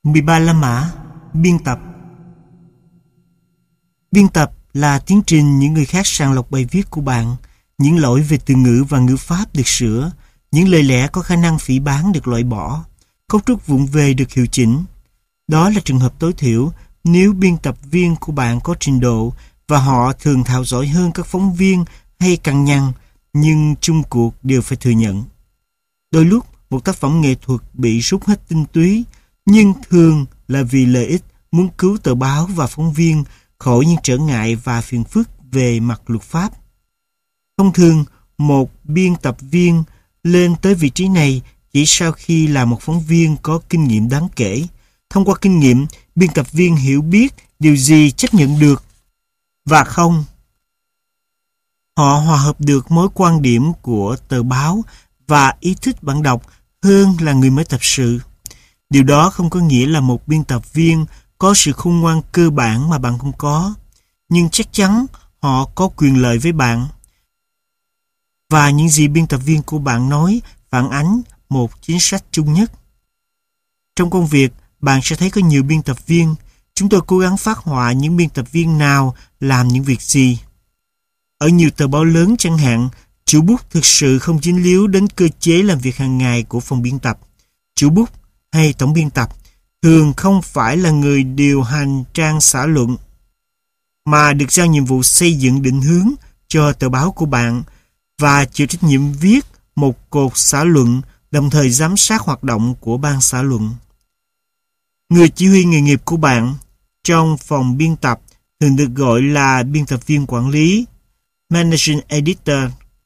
13 La Mã. Biên tập. Biên tập là tiến trình những người khác sàng lọc bài viết của bạn. Những lỗi về từ ngữ và ngữ pháp được sửa, những lời lẽ có khả năng phỉ báng được loại bỏ, cấu trúc vụng về được hiệu chỉnh. Đó là trường hợp tối thiểu nếu biên tập viên của bạn có trình độ, và họ thường thạo giỏi hơn các phóng viên hay cằn nhằn, nhưng chung cuộc đều phải thừa nhận. Đôi lúc một tác phẩm nghệ thuật bị rút hết tinh túy, nhưng thường là vì lợi ích muốn cứu tờ báo và phóng viên khỏi những trở ngại và phiền phức về mặt luật pháp. Thông thường, một biên tập viên lên tới vị trí này chỉ sau khi là một phóng viên có kinh nghiệm đáng kể. Thông qua kinh nghiệm, biên tập viên hiểu biết điều gì chấp nhận được và không. Họ hòa hợp được mối quan điểm của tờ báo và ý thích bạn đọc hơn là người mới tập sự. Điều đó không có nghĩa là một biên tập viên có sự khôn ngoan cơ bản mà bạn không có, nhưng chắc chắn họ có quyền lợi với bạn. Và những gì biên tập viên của bạn nói phản ánh một chính sách chung nhất. Trong công việc, bạn sẽ thấy có nhiều biên tập viên. Chúng tôi cố gắng phác họa những biên tập viên nào làm những việc gì. Ở nhiều tờ báo lớn chẳng hạn, chủ bút thực sự không dính líu đến cơ chế làm việc hàng ngày của phòng biên tập. Chủ bút hay tổng biên tập thường không phải là người điều hành trang xã luận, mà được giao nhiệm vụ xây dựng định hướng cho tờ báo của bạn và chịu trách nhiệm viết một cột xã luận, đồng thời giám sát hoạt động của ban xã luận. Người chỉ huy nghề nghiệp của bạn trong phòng biên tập thường được gọi là biên tập viên quản lý, Managing Editor.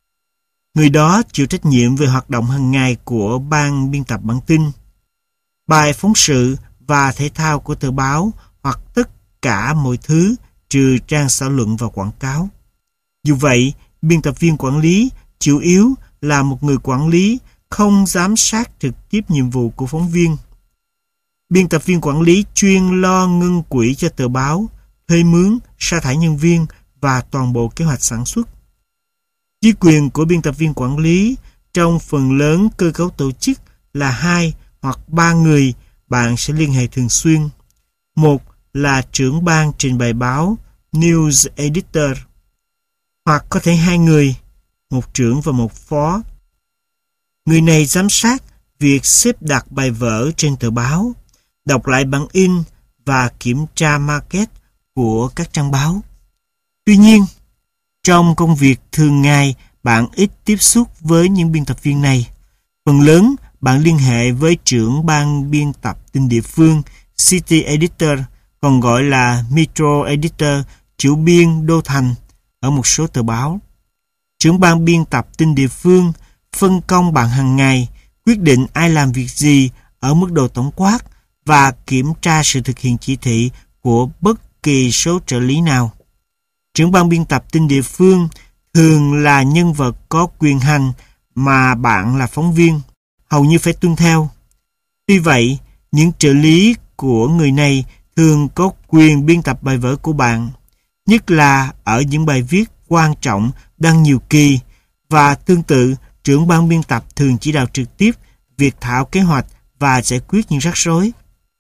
Người đó chịu trách nhiệm về hoạt động hàng ngày của ban biên tập bản tin, bài phóng sự và thể thao của tờ báo, hoặc tất cả mọi thứ trừ trang xã luận và quảng cáo. Dù vậy, biên tập viên quản lý chủ yếu là một người quản lý, không giám sát trực tiếp nhiệm vụ của phóng viên. Biên tập viên quản lý chuyên lo ngân quỹ cho tờ báo, thuê mướn, sa thải nhân viên và toàn bộ kế hoạch sản xuất. Chức quyền của biên tập viên quản lý trong phần lớn cơ cấu tổ chức là 2 hoặc 3 người bạn sẽ liên hệ thường xuyên. Một là trưởng ban trình bày báo, News Editor, hoặc có thể 2 người, một trưởng và một phó. Người này giám sát việc xếp đặt bài vở trên tờ báo, đọc lại bản in và kiểm tra market của các trang báo. Tuy nhiên, trong công việc thường ngày, bạn ít tiếp xúc với những biên tập viên này. Phần lớn, bạn liên hệ với trưởng ban biên tập tin địa phương, City Editor, còn gọi là Metro Editor, chủ biên đô thành ở một số tờ báo. Trưởng ban biên tập tin địa phương phân công bạn hàng ngày, quyết định ai làm việc gì ở mức độ tổng quát và kiểm tra sự thực hiện chỉ thị của bất kỳ số trợ lý nào. Trưởng ban biên tập tin địa phương thường là nhân vật có quyền hành mà bạn là phóng viên hầu như phải tuân theo. Tuy vậy, những trợ lý của người này thường có quyền biên tập bài vở của bạn, nhất là ở những bài viết quan trọng đăng nhiều kỳ, và tương tự, trưởng ban biên tập thường chỉ đạo trực tiếp việc thảo kế hoạch và giải quyết những rắc rối.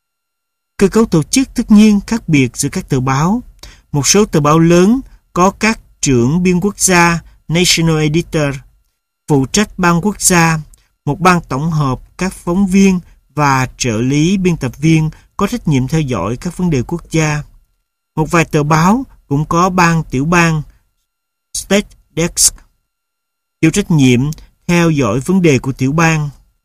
Cơ cấu tổ chức tất nhiên khác biệt giữa các tờ báo. Một số tờ báo lớn có các trưởng biên quốc gia, National Editor, phụ trách ban quốc gia, một ban tổng hợp các phóng viên và trợ lý biên tập viên có trách nhiệm theo dõi các vấn đề quốc gia. Một vài tờ báo cũng có ban tiểu bang, State Desk, chịu trách nhiệm theo dõi vấn đề của tiểu bang.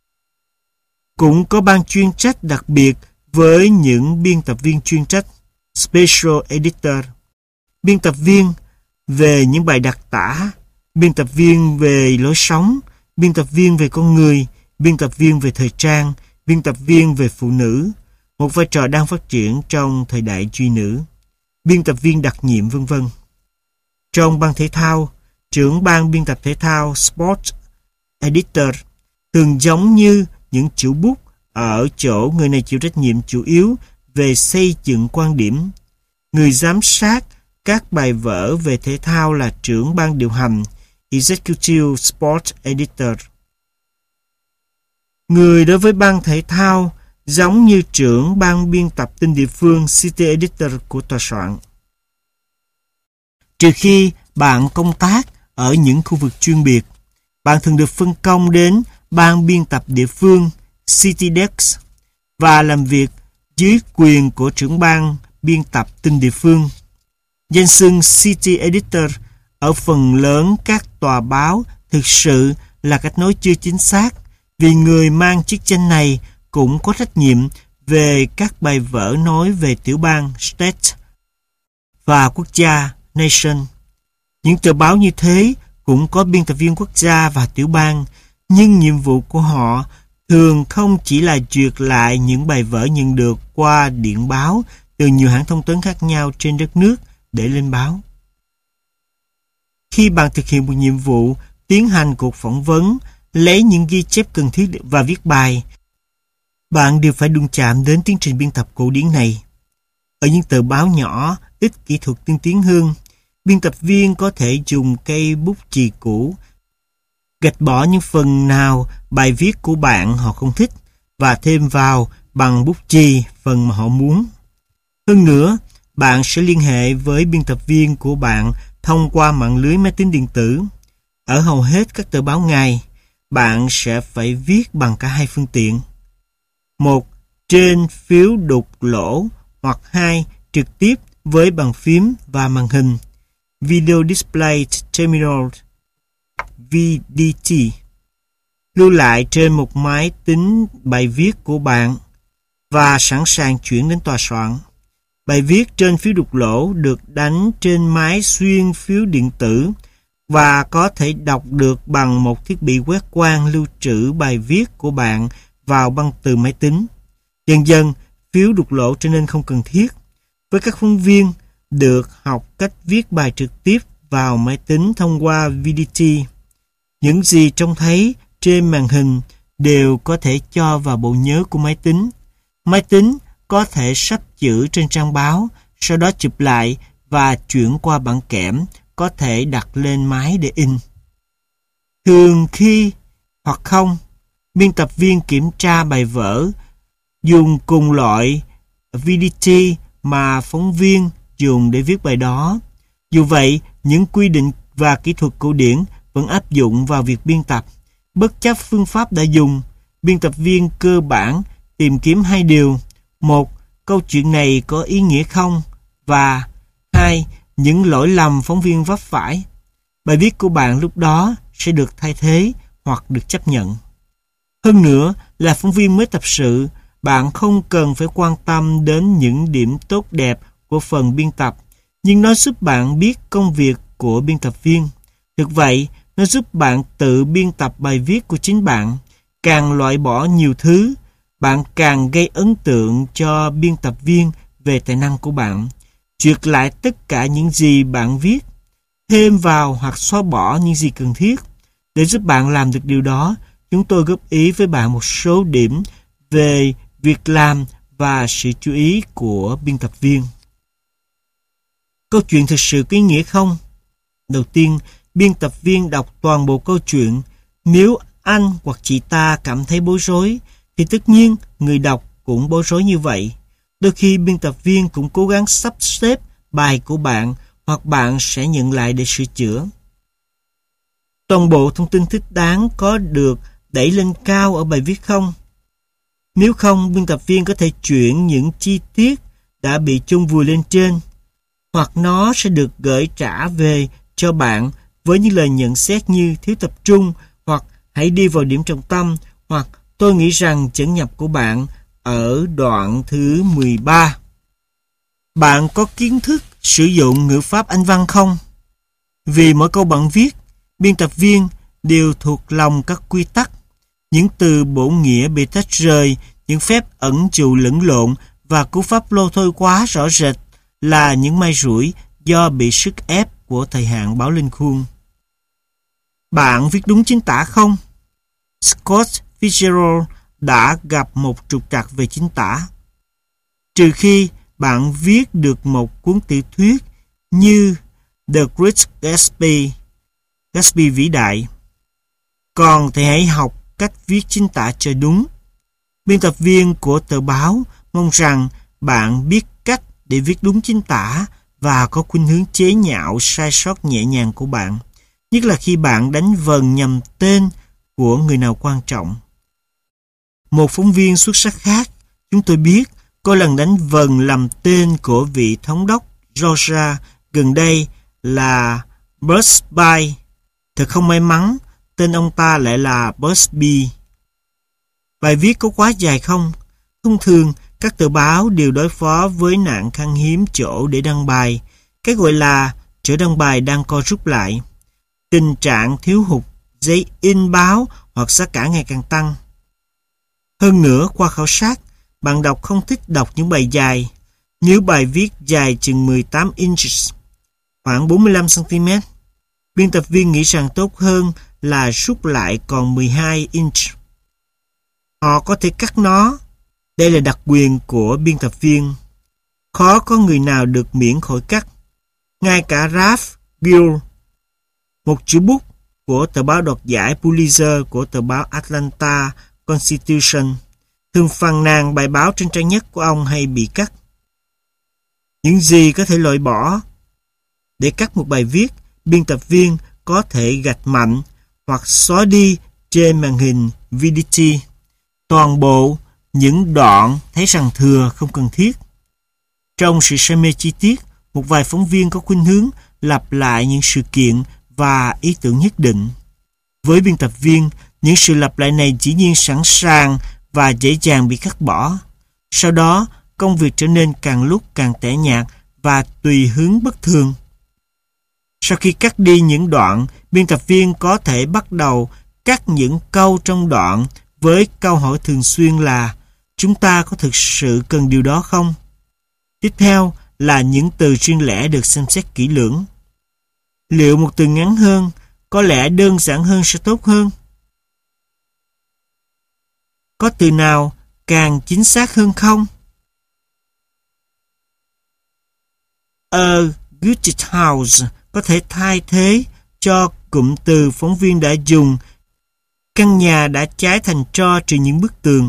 Cũng có ban chuyên trách đặc biệt với những biên tập viên chuyên trách, Special Editor, biên tập viên về những bài đặc tả, biên tập viên về lối sống, biên tập viên về con người, biên tập viên về thời trang, biên tập viên về phụ nữ, một vai trò đang phát triển trong thời đại duy nữ, biên tập viên đặc nhiệm v.v. Trong ban thể thao, trưởng ban biên tập thể thao Sport Editor thường giống như những chủ bút ở chỗ người này chịu trách nhiệm chủ yếu về xây dựng quan điểm. Người giám sát các bài vở về thể thao là trưởng ban điều hành, Executive Sport Editor. Người đối với ban thể thao giống như trưởng ban biên tập tin địa phương City Editor của tòa soạn. Trừ khi bạn công tác ở những khu vực chuyên biệt, bạn thường được phân công đến ban biên tập địa phương City Desk và làm việc dưới quyền của trưởng ban biên tập tin địa phương. Danh xưng City Editor ở phần lớn các tòa báo thực sự là cách nói chưa chính xác, vì người mang chức danh này cũng có trách nhiệm về các bài vở nói về tiểu bang State và quốc gia Nation. Những tờ báo như thế cũng có biên tập viên quốc gia và tiểu bang, nhưng nhiệm vụ của họ thường không chỉ là duyệt lại những bài vở nhận được qua điện báo từ nhiều hãng thông tấn khác nhau trên đất nước để lên báo. Khi bạn thực hiện một nhiệm vụ tiến hành cuộc phỏng vấn, lấy những ghi chép cần thiết và viết bài, bạn đều phải đụng chạm đến tiến trình biên tập cổ điển này. Ở những tờ báo nhỏ, ít kỹ thuật tiên tiến hơn, biên tập viên có thể dùng cây bút chì cũ, gạch bỏ những phần nào bài viết của bạn họ không thích và thêm vào bằng bút chì phần mà họ muốn. Hơn nữa, bạn sẽ liên hệ với biên tập viên của bạn thông qua mạng lưới máy tính điện tử. Ở hầu hết các tờ báo ngày, bạn sẽ phải viết bằng cả hai phương tiện. Một, trên phiếu đục lỗ, hoặc hai, trực tiếp với bàn phím và màn hình. Video Display Terminal VDT. Lưu lại trên một máy tính bài viết của bạn và sẵn sàng chuyển đến tòa soạn. Bài viết trên phiếu đục lỗ được đánh trên máy xuyên phiếu điện tử và có thể đọc được bằng một thiết bị quét quang lưu trữ bài viết của bạn vào băng từ máy tính. Dần dần, phiếu đục lỗ trở nên không cần thiết. Với các phóng viên, được học cách viết bài trực tiếp vào máy tính thông qua VDT. Những gì trông thấy trên màn hình đều có thể cho vào bộ nhớ của máy tính. Máy tính có thể sắp chữ trên trang báo, sau đó chụp lại và chuyển qua bảng kẽm, có thể đặt lên máy để in. Thường khi hoặc không, biên tập viên kiểm tra bài vở dùng cùng loại VDT mà phóng viên dùng để viết bài đó. Dù vậy, những quy định và kỹ thuật cổ điển vẫn áp dụng vào việc biên tập. Bất chấp phương pháp đã dùng, biên tập viên cơ bản tìm kiếm hai điều. Một, câu chuyện này có ý nghĩa không? Và hai, những lỗi lầm phóng viên vấp phải. Bài viết của bạn lúc đó sẽ được thay thế hoặc được chấp nhận. Hơn nữa là phóng viên mới tập sự, bạn không cần phải quan tâm đến những điểm tốt đẹp của phần biên tập, nhưng nó giúp bạn biết công việc của biên tập viên. Thực vậy, nó giúp bạn tự biên tập bài viết của chính bạn. Càng loại bỏ nhiều thứ, bạn càng gây ấn tượng cho biên tập viên về tài năng của bạn. Duyệt lại tất cả những gì bạn viết, thêm vào hoặc xóa bỏ những gì cần thiết. Để giúp bạn làm được điều đó, chúng tôi góp ý với bạn một số điểm về việc làm và sự chú ý của biên tập viên. Câu chuyện thực sự có ý nghĩa không? Đầu tiên, biên tập viên đọc toàn bộ câu chuyện. Nếu anh hoặc chị ta cảm thấy bối rối, thì tất nhiên người đọc cũng bối rối như vậy. Đôi khi biên tập viên cũng cố gắng sắp xếp bài của bạn, hoặc bạn sẽ nhận lại để sửa chữa. Toàn bộ thông tin thích đáng có được đẩy lên cao ở bài viết không? Nếu không, biên tập viên có thể chuyển những chi tiết đã bị chôn vùi lên trên, hoặc nó sẽ được gửi trả về cho bạn với những lời nhận xét như thiếu tập trung, hoặc hãy đi vào điểm trọng tâm, hoặc tôi nghĩ rằng chẩn nhập của bạn ở đoạn thứ 13. Bạn có kiến thức sử dụng ngữ pháp Anh văn không? Vì mỗi câu bạn viết, biên tập viên đều thuộc lòng các quy tắc. Những từ bổ nghĩa bị tách rời, những phép ẩn dụ lẫn lộn và cú pháp lô thôi quá rõ rệt là những may rủi do bị sức ép của thời hạn báo lên khuôn. Bạn viết đúng chính tả không? Scott Fitzgerald đã gặp một trục trặc về chính tả. Trừ khi bạn viết được một cuốn tiểu thuyết như The Great Gatsby, Gatsby vĩ đại. Còn thì hãy học cách viết chính tả cho đúng. Biên tập viên của tờ báo mong rằng bạn biết cách để viết đúng chính tả và có khuynh hướng chế nhạo sai sót nhẹ nhàng của bạn, nhất là khi bạn đánh vần nhầm tên của người nào quan trọng. Một phóng viên xuất sắc khác, chúng tôi biết, có lần đánh vần lầm tên của vị thống đốc Georgia gần đây là Busby. Thật không may mắn, tên ông ta lại là Busby. Bài viết có quá dài không? Thông thường, các tờ báo đều đối phó với nạn khan hiếm chỗ để đăng bài. Cái gọi là chỗ đăng bài đang co rút lại. Tình trạng thiếu hụt giấy in báo hoặc giá cả ngày càng tăng. Hơn nữa, qua khảo sát, bạn đọc không thích đọc những bài dài. Nếu bài viết dài chừng 18 inches, khoảng 45 cm, biên tập viên nghĩ rằng tốt hơn là rút lại còn 12 inch. Họ có thể cắt nó. Đây là đặc quyền của biên tập viên. Khó có người nào được miễn khỏi cắt. Ngay cả Ralph Gill, một chủ bút của tờ báo đoạt giải Pulitzer của tờ báo Atlanta Constitution, thường phàn nàn bài báo trên trang nhất của ông hay bị cắt. Những gì có thể loại bỏ? Để cắt một bài viết, biên tập viên có thể gạch mạnh hoặc xóa đi trên màn hình VDT toàn bộ những đoạn thấy rằng thừa không cần thiết. Trong sự say mê chi tiết, một vài phóng viên có khuynh hướng lặp lại những sự kiện và ý tưởng nhất định. Với biên tập viên, những sự lặp lại này dĩ nhiên sẵn sàng và dễ dàng bị cắt bỏ. Sau đó, công việc trở nên càng lúc càng tẻ nhạt và tùy hứng bất thường. Sau khi cắt đi những đoạn, biên tập viên có thể bắt đầu cắt những câu trong đoạn với câu hỏi thường xuyên là: chúng ta có thực sự cần điều đó không? Tiếp theo là những từ riêng lẻ được xem xét kỹ lưỡng. Liệu một từ ngắn hơn, có lẽ đơn giản hơn sẽ tốt hơn? Có từ nào càng chính xác hơn không? A good house có thể thay thế cho cụm từ phóng viên đã dùng căn nhà đã cháy thành tro trừ những bức tường.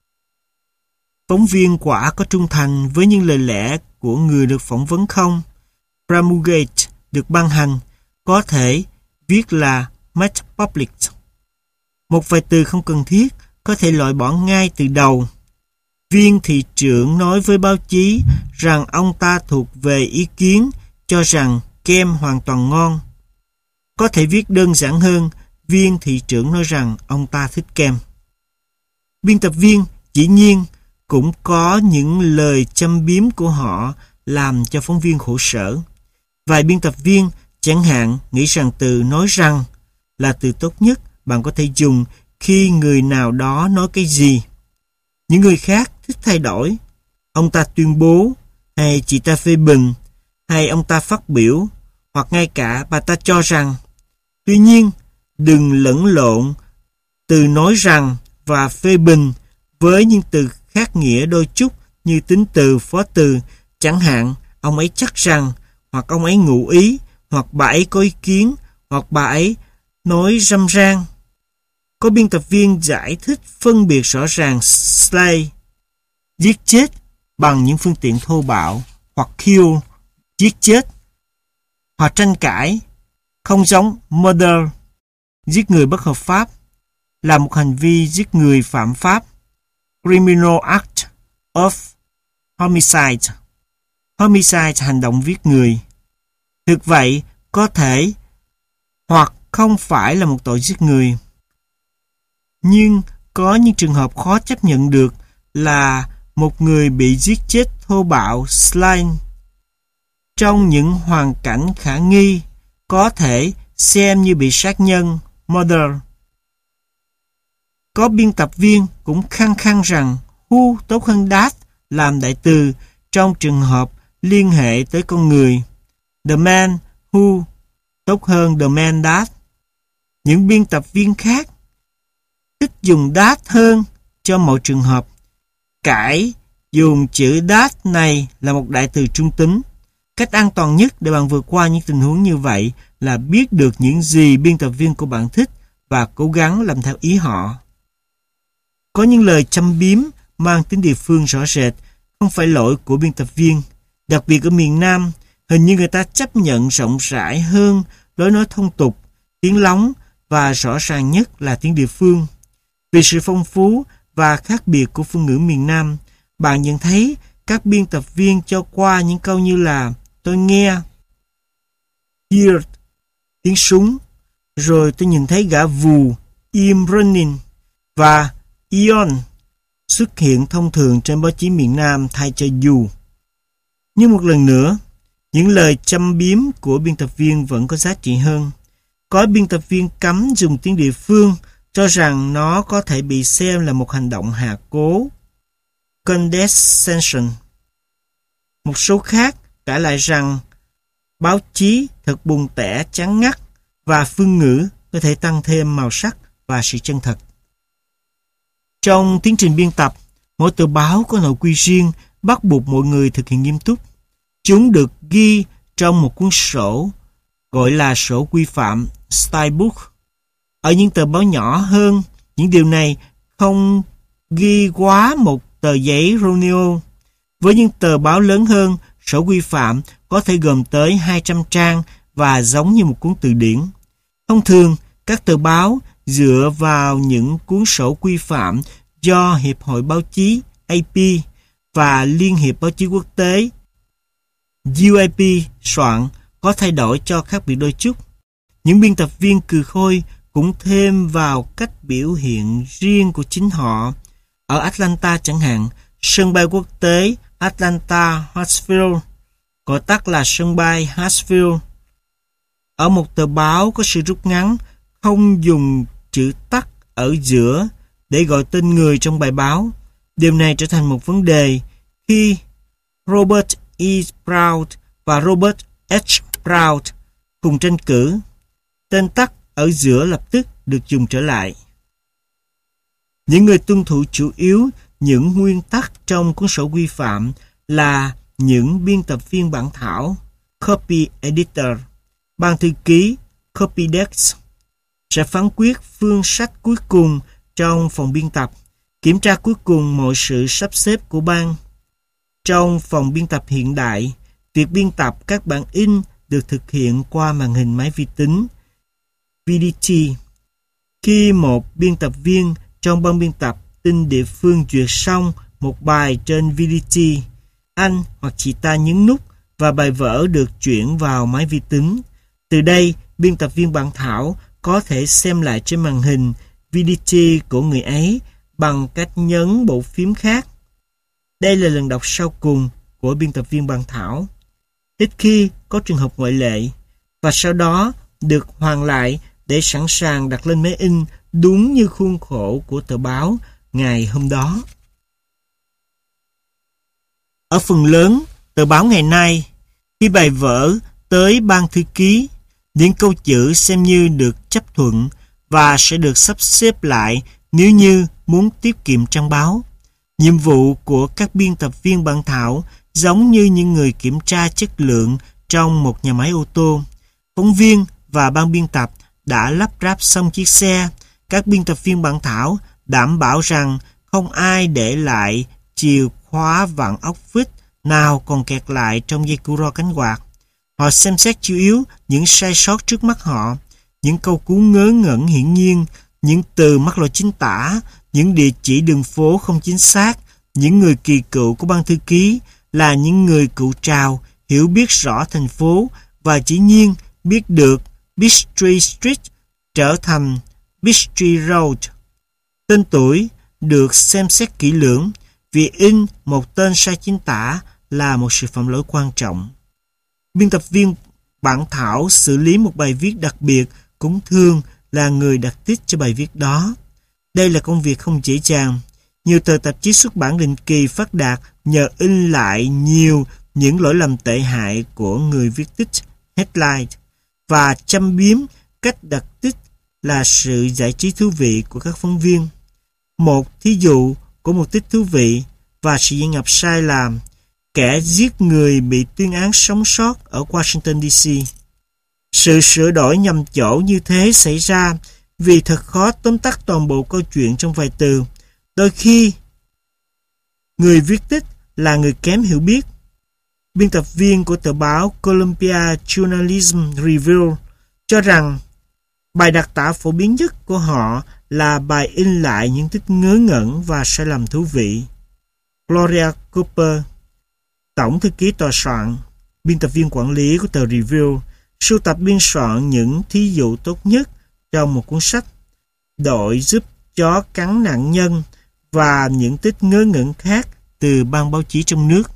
Phóng viên quả có trung thành với những lời lẽ của người được phỏng vấn không? Promulgate được ban hành, có thể viết là made public. Một vài từ không cần thiết có thể loại bỏ ngay từ đầu. Viên thị trưởng nói với báo chí rằng ông ta thuộc về ý kiến cho rằng kem hoàn toàn ngon. Có thể viết đơn giản hơn, viên thị trưởng nói rằng ông ta thích kem. Biên tập viên dĩ nhiên cũng có những lời châm biếm của họ làm cho phóng viên khổ sở. Vài biên tập viên chẳng hạn nghĩ rằng từ nói rằng là từ tốt nhất bạn có thể dùng khi người nào đó nói cái gì. Những người khác thích thay đổi. Ông ta tuyên bố, hay chị ta phê bình, hay ông ta phát biểu, hoặc ngay cả bà ta cho rằng. Tuy nhiên, đừng lẫn lộn từ nói rằng và phê bình với những từ khác nghĩa đôi chút như tính từ, phó từ, chẳng hạn ông ấy chắc rằng, hoặc ông ấy ngụ ý, hoặc bà ấy có ý kiến, hoặc bà ấy nói râm ran. Có biên tập viên giải thích phân biệt rõ ràng slay, giết chết bằng những phương tiện thô bạo, hoặc kill, giết chết, hoặc tranh cãi, không giống murder, giết người bất hợp pháp, là một hành vi giết người phạm pháp, criminal act of homicide, homicide hành động giết người. Thực vậy, có thể hoặc không phải là một tội giết người. Nhưng có những trường hợp khó chấp nhận được là một người bị giết chết thô bạo slain trong những hoàn cảnh khả nghi, có thể xem như bị sát nhân murder. Có biên tập viên cũng khăng khăng rằng who tốt hơn that làm đại từ trong trường hợp liên hệ tới con người. The man who tốt hơn the man that. Những biên tập viên khác thích dùng that hơn cho mọi trường hợp. Cãi dùng chữ that này là một đại từ trung tính. Cách an toàn nhất để bạn vượt qua những tình huống như vậy là biết được những gì biên tập viên của bạn thích và cố gắng làm theo ý họ. Có những lời châm biếm mang tính địa phương rõ rệt, không phải lỗi của biên tập viên. Đặc biệt ở miền Nam, hình như người ta chấp nhận rộng rãi hơn lối nói thông tục, tiếng lóng và rõ ràng nhất là tiếng địa phương. Vì sự phong phú và khác biệt của phương ngữ miền Nam, bạn nhận thấy các biên tập viên cho qua những câu như là tôi nghe, hear, tiếng súng, rồi tôi nhìn thấy gã vù, im running và ion xuất hiện thông thường trên báo chí miền Nam thay cho dù. Nhưng một lần nữa, những lời châm biếm của biên tập viên vẫn có giá trị hơn. Có biên tập viên cấm dùng tiếng địa phương, cho rằng nó có thể bị xem là một hành động hạ cố, condescension. Một số khác cãi lại rằng báo chí thật buồn tẻ, chán ngắt và phương ngữ có thể tăng thêm màu sắc và sự chân thật. Trong tiến trình biên tập, mỗi tờ báo có nội quy riêng bắt buộc mọi người thực hiện nghiêm túc. Chúng được ghi trong một cuốn sổ gọi là sổ quy phạm, stylebook. Ở những tờ báo nhỏ hơn, những điều này không ghi quá một tờ giấy Romeo. Với những tờ báo lớn hơn, sổ quy phạm có thể gồm tới 200 trang và giống như một cuốn từ điển. Thông thường, các tờ báo dựa vào những cuốn sổ quy phạm do Hiệp hội Báo chí AP và Liên hiệp Báo chí Quốc tế UAP soạn có thay đổi cho khác biệt đôi chút. Những biên tập viên cừ khôi cũng thêm vào cách biểu hiện riêng của chính họ. Ở Atlanta chẳng hạn, sân bay quốc tế Atlanta Hartsfield, gọi tắt là sân bay Hartsfield, ở một tờ báo có sự rút ngắn không dùng chữ tắt ở giữa để gọi tên người trong bài báo. Điều này trở thành một vấn đề khi Robert E. Proud và Robert H. Proud cùng tranh cử. Tên tắt ở giữa lập tức được dùng trở lại. Những người tuân thủ chủ yếu những nguyên tắc trong cuốn sổ quy phạm là những biên tập viên bản thảo, copy editor, ban thư ký, copy desk, sẽ phán quyết phương sách cuối cùng trong phòng biên tập, kiểm tra cuối cùng mọi sự sắp xếp của ban. Trong phòng biên tập hiện đại, việc biên tập các bản in được thực hiện qua màn hình máy vi tính, VDT. Khi một biên tập viên trong ban biên tập tin địa phương duyệt xong một bài trên VDT, anh hoặc chị ta nhấn nút và bài vở được chuyển vào máy vi tính. Từ đây, biên tập viên bản thảo có thể xem lại trên màn hình VDT của người ấy bằng cách nhấn bộ phím khác. Đây là lần đọc sau cùng của biên tập viên bản thảo. Ít khi có trường hợp ngoại lệ, và sau đó được hoàn lại để sẵn sàng đặt lên máy in đúng như khuôn khổ của tờ báo ngày hôm đó. Ở phần lớn tờ báo ngày nay, khi bài vở tới ban thư ký, những câu chữ xem như được chấp thuận và sẽ được sắp xếp lại nếu như muốn tiết kiệm trang báo. Nhiệm vụ của các biên tập viên bản thảo giống như những người kiểm tra chất lượng trong một nhà máy ô tô. Phóng viên và ban biên tập đã lắp ráp xong chiếc xe. Các biên tập viên bản thảo đảm bảo rằng không ai để lại chìa khóa vặn ốc vít nào còn kẹt lại trong dây cu ro cánh quạt. Họ xem xét chủ yếu những sai sót trước mắt họ, những câu cú ngớ ngẩn hiển nhiên, những từ mắc lỗi chính tả, những địa chỉ đường phố không chính xác. Những người kỳ cựu của ban thư ký là những người cựu trào, hiểu biết rõ thành phố và dĩ nhiên biết được Peachtree Street trở thành Peachtree Road. Tên tuổi được xem xét kỹ lưỡng, vì in một tên sai chính tả là một sự phạm lỗi quan trọng. Biên tập viên bản thảo xử lý một bài viết đặc biệt cũng thường là người đặt tích cho bài viết đó. Đây là công việc không dễ dàng. Nhiều tờ tạp chí xuất bản định kỳ phát đạt nhờ in lại nhiều những lỗi lầm tệ hại của người viết tích headline và châm biếm cách đặt tích là sự giải trí thú vị của các phóng viên. Một thí dụ của một tích thú vị và sự diễn ngập sai là kẻ giết người bị tuyên án sống sót ở Washington DC. Sự sửa đổi nhầm chỗ như thế xảy ra vì thật khó tóm tắt toàn bộ câu chuyện trong vài từ. Đôi khi, người viết tích là người kém hiểu biết. Biên tập viên của tờ báo Columbia Journalism Review cho rằng bài đặc tả phổ biến nhất của họ là bài in lại những tích ngớ ngẩn và sai lầm thú vị. Gloria Cooper, tổng thư ký tòa soạn, biên tập viên quản lý của tờ Review, sưu tập biên soạn những thí dụ tốt nhất trong một cuốn sách, đội giúp chó cắn nạn nhân và những tích ngớ ngẩn khác từ ban báo chí trong nước.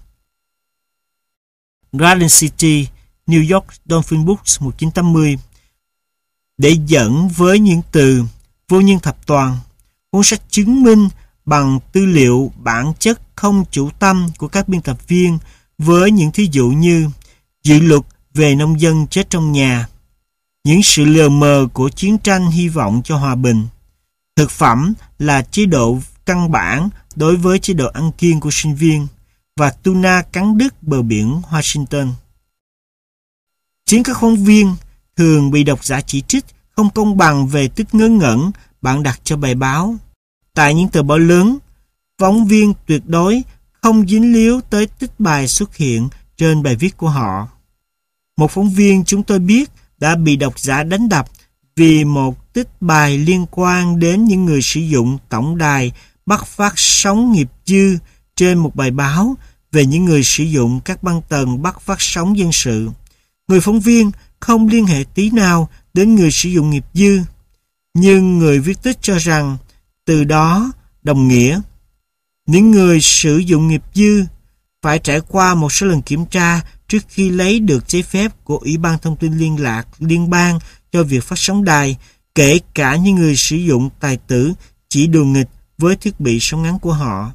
Garden City, New York, Dolphin Books 1980, để dẫn với những từ vô nhân thập toàn. Cuốn sách chứng minh bằng tư liệu bản chất không chủ tâm của các biên tập viên với những thí dụ như dự luật về nông dân chết trong nhà, những sự lờ mờ của chiến tranh hy vọng cho hòa bình, thực phẩm là chế độ căn bản đối với chế độ ăn kiêng của sinh viên, và tuna cắn đứt bờ biển Washington. Chính các phóng viên thường bị độc giả chỉ trích không công bằng về tích ngớ ngẩn bạn đặt cho bài báo. Tại những tờ báo lớn, phóng viên tuyệt đối không dính líu tới tích bài xuất hiện trên bài viết của họ. Một phóng viên chúng tôi biết đã bị độc giả đánh đập vì một tích bài liên quan đến những người sử dụng tổng đài bắt phát sóng nghiệp dư trên một bài báo về những người sử dụng các băng tần bắt phát sóng dân sự. Người phóng viên không liên hệ tí nào đến người sử dụng nghiệp dư, nhưng người viết tích cho rằng từ đó đồng nghĩa những người sử dụng nghiệp dư phải trải qua một số lần kiểm tra trước khi lấy được giấy phép của Ủy ban Thông tin Liên lạc Liên bang cho việc phát sóng đài, kể cả những người sử dụng tài tử chỉ đùa nghịch với thiết bị sóng ngắn của họ.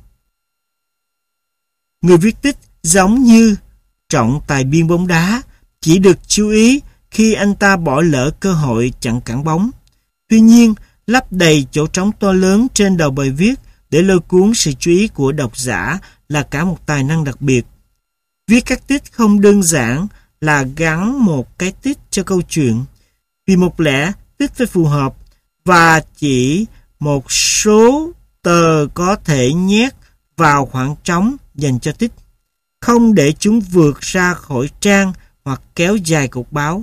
Người viết tích giống như trọng tài biên bóng đá, chỉ được chú ý khi anh ta bỏ lỡ cơ hội chặn cản bóng. Tuy nhiên, lấp đầy chỗ trống to lớn trên đầu bài viết để lôi cuốn sự chú ý của độc giả là cả một tài năng đặc biệt. Viết các tích không đơn giản là gắn một cái tích cho câu chuyện, vì một lẽ tích phải phù hợp và chỉ một số tờ có thể nhét vào khoảng trống dành cho tích, không để chúng vượt ra khỏi trang hoặc kéo dài cột báo.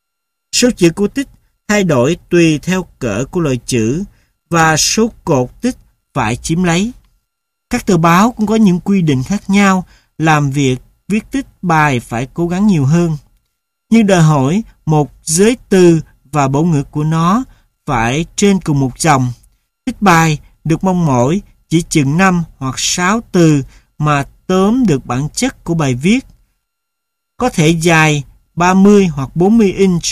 Số chữ của tích thay đổi tùy theo cỡ của loại chữ và số cột tích phải chiếm lấy. Các tờ báo cũng có những quy định khác nhau làm việc viết tích bài phải cố gắng nhiều hơn, như đòi hỏi một giới từ và bổ ngữ của nó phải trên cùng một dòng. Tích bài được mong mỏi chỉ chừng 5 hoặc 6 từ mà tóm được bản chất của bài viết, có thể dài 30 hoặc 40 inch.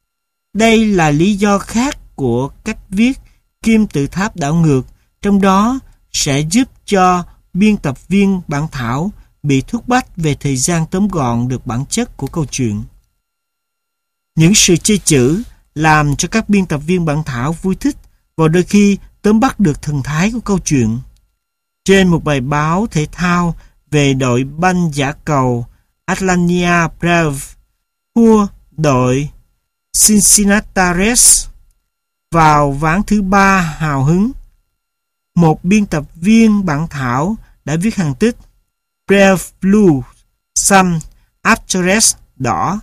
Đây là lý do khác của cách viết kim tự tháp đảo ngược, trong đó sẽ giúp cho biên tập viên bản thảo bị thúc bách về thời gian tóm gọn được bản chất của câu chuyện. Những sự chê chữ làm cho các biên tập viên bản thảo vui thích và đôi khi tóm bắt được thần thái của câu chuyện. Trên một bài báo thể thao về đội banh dã cầu Atlanta Braves thua đội Cincinnati Reds vào ván thứ 3 hào hứng, một biên tập viên bản thảo đã viết hàng tích Brave Blue, xanh, Asterisk đỏ,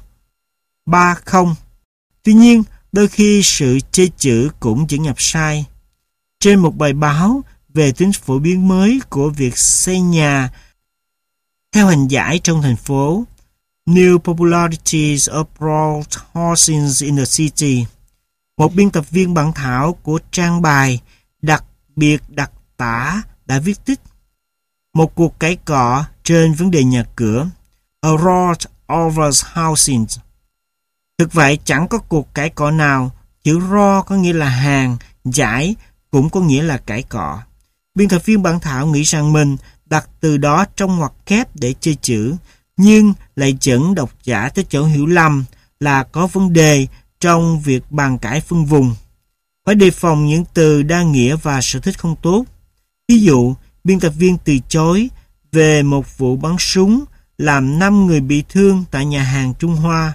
3-0. Tuy nhiên, đôi khi sự chê chữ cũng dẫn nhập sai. Trên một bài báo về tính phổ biến mới của việc xây nhà theo hành giải trong thành phố, New Popularities of Broad Housing in the City, một biên tập viên bản thảo của trang bài đặc biệt đặc tả đã viết tích một cuộc cãi cọ trên vấn đề nhà cửa, a rout over housing. Thực vậy, chẳng có cuộc cãi cọ nào, chữ ro có nghĩa là hàng, giải cũng có nghĩa là cãi cọ. Biên tập viên bản thảo nghĩ rằng mình đặt từ đó trong ngoặc kép để chơi chữ, nhưng lại dẫn độc giả tới chỗ hiểu lầm là có vấn đề trong việc bàn cãi phân vùng. Phải đề phòng những từ đa nghĩa và sở thích không tốt. Ví dụ, biên tập viên từ chối về một vụ bắn súng làm 5 người bị thương tại nhà hàng Trung Hoa.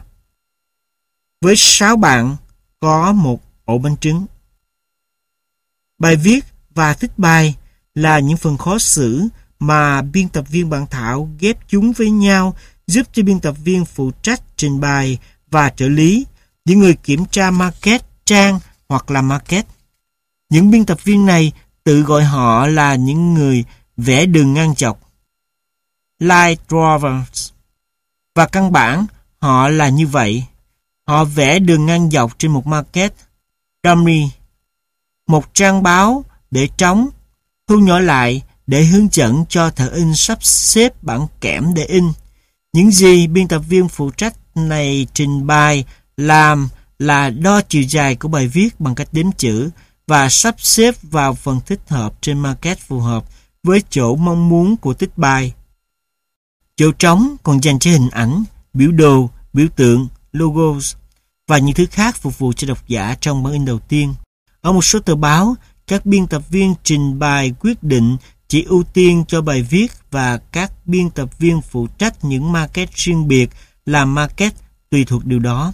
Với 6 bạn có một ổ bánh trứng. Bài viết và tích bài là những phần khó xử mà biên tập viên bản thảo ghép chúng với nhau, giúp cho biên tập viên phụ trách trình bày và trợ lý, những người kiểm tra market trang hoặc là market. Những biên tập viên này tự gọi họ là những người vẽ đường ngang dọc, line drawers, và căn bản họ là như vậy. Họ vẽ đường ngang dọc trên một market dummy, một trang báo để trống, thu nhỏ lại để hướng dẫn cho thợ in sắp xếp bảng kẽm để in. Những gì biên tập viên phụ trách này trình bày làm là đo chiều dài của bài viết bằng cách đếm chữ và sắp xếp vào phần thích hợp trên market phù hợp với chỗ mong muốn của tích bài. Chỗ trống còn dành cho hình ảnh, biểu đồ, biểu tượng, logos và những thứ khác phục vụ cho độc giả trong bản in đầu tiên. Ở một số tờ báo, các biên tập viên trình bày quyết định chỉ ưu tiên cho bài viết và các biên tập viên phụ trách những market riêng biệt làm market tùy thuộc điều đó.